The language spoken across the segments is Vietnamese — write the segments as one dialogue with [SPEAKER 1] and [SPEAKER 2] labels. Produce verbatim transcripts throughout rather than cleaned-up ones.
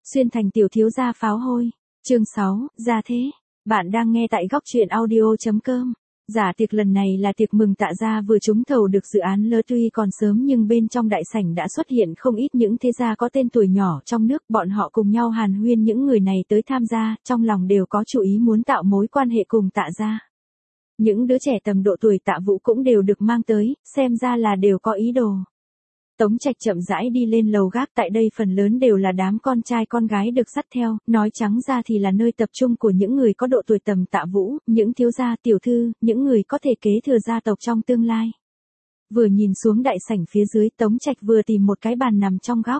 [SPEAKER 1] Xuyên thành tiểu thiếu gia pháo hôi. Chương sáu, gia thế. Bạn đang nghe tại góc truyện audio chấm com. Giả tiệc lần này là tiệc mừng Tạ gia vừa trúng thầu được dự án lớn, tuy còn sớm nhưng bên trong đại sảnh đã xuất hiện không ít những thế gia có tên tuổi nhỏ trong nước, bọn họ cùng nhau hàn huyên những người này tới tham gia, trong lòng đều có chủ ý muốn tạo mối quan hệ cùng Tạ gia. Những đứa trẻ tầm độ tuổi Tạ Vũ cũng đều được mang tới, xem ra là đều có ý đồ. Tống Trạch chậm rãi đi lên lầu gác, tại đây phần lớn đều là đám con trai con gái được dắt theo, nói trắng ra thì là nơi tập trung của những người có độ tuổi tầm Tạ Vũ, những thiếu gia tiểu thư, những người có thể kế thừa gia tộc trong tương lai. Vừa nhìn xuống đại sảnh phía dưới, Tống Trạch vừa tìm một cái bàn nằm trong góc.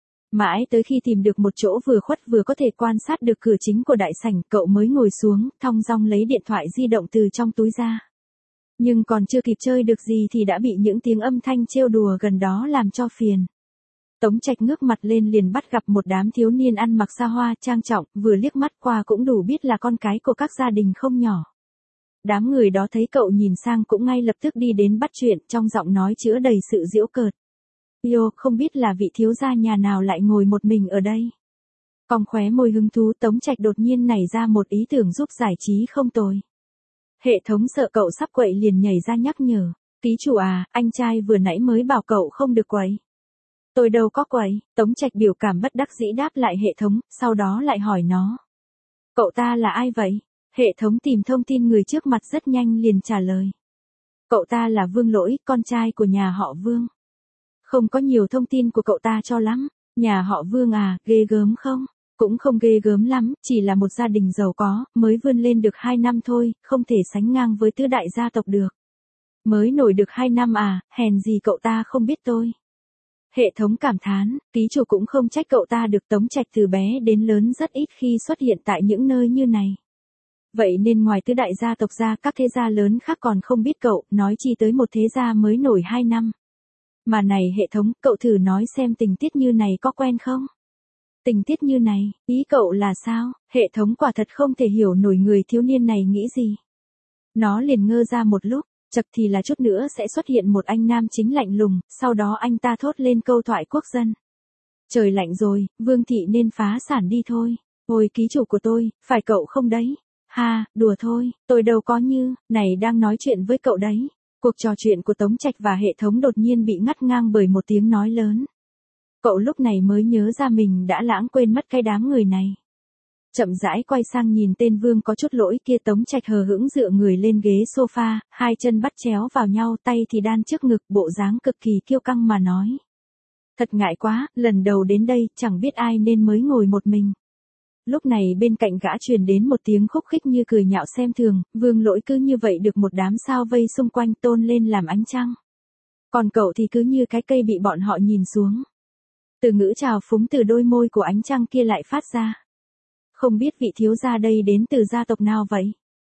[SPEAKER 1] Mãi tới khi tìm được một chỗ vừa khuất vừa có thể quan sát được cửa chính của đại sảnh, cậu mới ngồi xuống, thong dong lấy điện thoại di động từ trong túi ra. Nhưng còn chưa kịp chơi được gì thì đã bị những tiếng âm thanh trêu đùa gần đó làm cho phiền. Tống Trạch ngước mặt lên liền bắt gặp một đám thiếu niên ăn mặc xa hoa trang trọng, vừa liếc mắt qua cũng đủ biết là con cái của các gia đình không nhỏ. Đám người đó thấy cậu nhìn sang cũng ngay lập tức đi đến bắt chuyện, trong giọng nói chứa đầy sự giễu cợt. Yo, không biết là vị thiếu gia nhà nào lại ngồi một mình ở đây. Cong khóe môi hứng thú, Tống Trạch đột nhiên nảy ra một ý tưởng giúp giải trí không tồi. Hệ thống sợ cậu sắp quậy liền nhảy ra nhắc nhở. Ký chủ à, anh trai vừa nãy mới bảo cậu không được quậy. Tôi đâu có quậy. Tống Trạch biểu cảm bất đắc dĩ đáp lại hệ thống, sau đó lại hỏi nó. Cậu ta là ai vậy? Hệ thống tìm thông tin người trước mặt rất nhanh liền trả lời. Cậu ta là Vương Lỗi, con trai của nhà họ Vương. Không có nhiều thông tin của cậu ta cho lắm. Nhà họ Vương à, ghê gớm không? Cũng không ghê gớm lắm, chỉ là một gia đình giàu có, mới vươn lên được hai năm thôi, không thể sánh ngang với tứ đại gia tộc được. Mới nổi được hai năm à, hèn gì cậu ta không biết tôi. Hệ thống cảm thán, ký chủ cũng không trách cậu ta được. Tống Trạch từ bé đến lớn rất ít khi xuất hiện tại những nơi như này. Vậy nên ngoài tứ đại gia tộc ra, các thế gia lớn khác còn không biết cậu, nói chi tới một thế gia mới nổi hai năm. Mà này hệ thống, cậu thử nói xem tình tiết như này có quen không? Tình tiết như này, ý cậu là sao? Hệ thống quả thật không thể hiểu nổi người thiếu niên này nghĩ gì. Nó liền ngơ ra một lúc, chật thì là chút nữa sẽ xuất hiện một anh nam chính lạnh lùng, sau đó anh ta thốt lên câu thoại quốc dân. Trời lạnh rồi, Vương thị nên phá sản đi thôi. Ôi ký chủ của tôi, phải cậu không đấy? Ha, đùa thôi, tôi đâu có như, này đang nói chuyện với cậu đấy. Cuộc trò chuyện của Tống Trạch và hệ thống đột nhiên bị ngắt ngang bởi một tiếng nói lớn. Cậu lúc này mới nhớ ra mình đã lãng quên mất cái đám người này. Chậm rãi quay sang nhìn tên Vương có chút lỗi kia. Tống Trạch hờ hững dựa người lên ghế sofa, hai chân bắt chéo vào nhau, tay thì đan trước ngực, bộ dáng cực kỳ kiêu căng mà nói. Thật ngại quá, lần đầu đến đây, chẳng biết ai nên mới ngồi một mình. Lúc này bên cạnh gã truyền đến một tiếng khúc khích như cười nhạo xem thường, Vương Lỗi cứ như vậy được một đám sao vây xung quanh tôn lên làm ánh trăng. Còn cậu thì cứ như cái cây bị bọn họ nhìn xuống. Từ ngữ trào phúng từ đôi môi của ánh trăng kia lại phát ra. Không biết vị thiếu gia đây đến từ gia tộc nào vậy?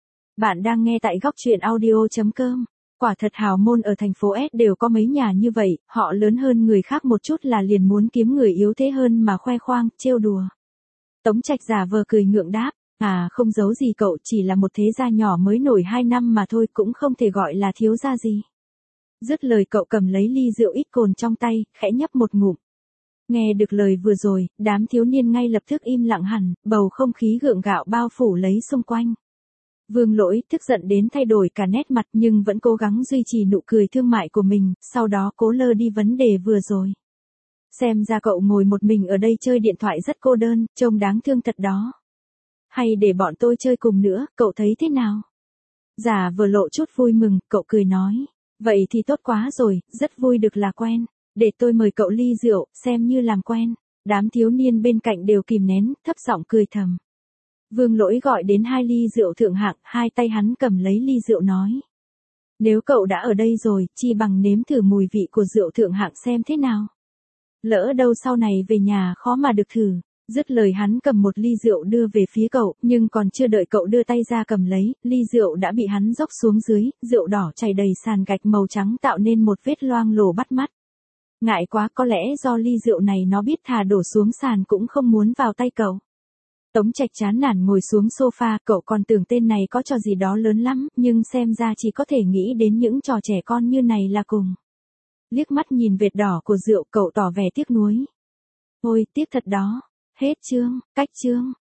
[SPEAKER 1] Bạn đang nghe tại góc truyện audio chấm com. Quả thật hào môn ở thành phố S đều có mấy nhà như vậy, họ lớn hơn người khác một chút là liền muốn kiếm người yếu thế hơn mà khoe khoang, trêu đùa. Tống Trạch giả vờ cười ngượng đáp, à không giấu gì cậu, chỉ là một thế gia nhỏ mới nổi hai năm mà thôi, cũng không thể gọi là thiếu gia gì. Dứt lời cậu cầm lấy ly rượu ít cồn trong tay, khẽ nhấp một ngụm. Nghe được lời vừa rồi, đám thiếu niên ngay lập tức im lặng hẳn, bầu không khí gượng gạo bao phủ lấy xung quanh. Vương Lỗi tức giận đến thay đổi cả nét mặt nhưng vẫn cố gắng duy trì nụ cười thương mại của mình, sau đó cố lơ đi vấn đề vừa rồi. Xem ra cậu ngồi một mình ở đây chơi điện thoại rất cô đơn, trông đáng thương thật đó. Hay để bọn tôi chơi cùng nữa, cậu thấy thế nào? Giả vừa lộ chút vui mừng, cậu cười nói. Vậy thì tốt quá rồi, rất vui được là quen. Để tôi mời cậu ly rượu, xem như làm quen. Đám thiếu niên bên cạnh đều kìm nén, thấp giọng cười thầm. Vương Lỗi gọi đến hai ly rượu thượng hạng, hai tay hắn cầm lấy ly rượu nói. Nếu cậu đã ở đây rồi, chi bằng nếm thử mùi vị của rượu thượng hạng xem thế nào. Lỡ đâu sau này về nhà khó mà được thử. Dứt lời hắn cầm một ly rượu đưa về phía cậu, nhưng còn chưa đợi cậu đưa tay ra cầm lấy, ly rượu đã bị hắn dốc xuống dưới, rượu đỏ chảy đầy sàn gạch màu trắng tạo nên một vết loang lổ bắt mắt. Ngại quá, có lẽ do ly rượu này nó biết thà đổ xuống sàn cũng không muốn vào tay cậu. Tống Trạch chán nản ngồi xuống sofa, cậu còn tưởng tên này có trò gì đó lớn lắm, nhưng xem ra chỉ có thể nghĩ đến những trò trẻ con như này là cùng. Liếc mắt nhìn vệt đỏ của rượu, cậu tỏ vẻ tiếc nuối. Ôi, tiếc thật đó. Hết chương, cách chương.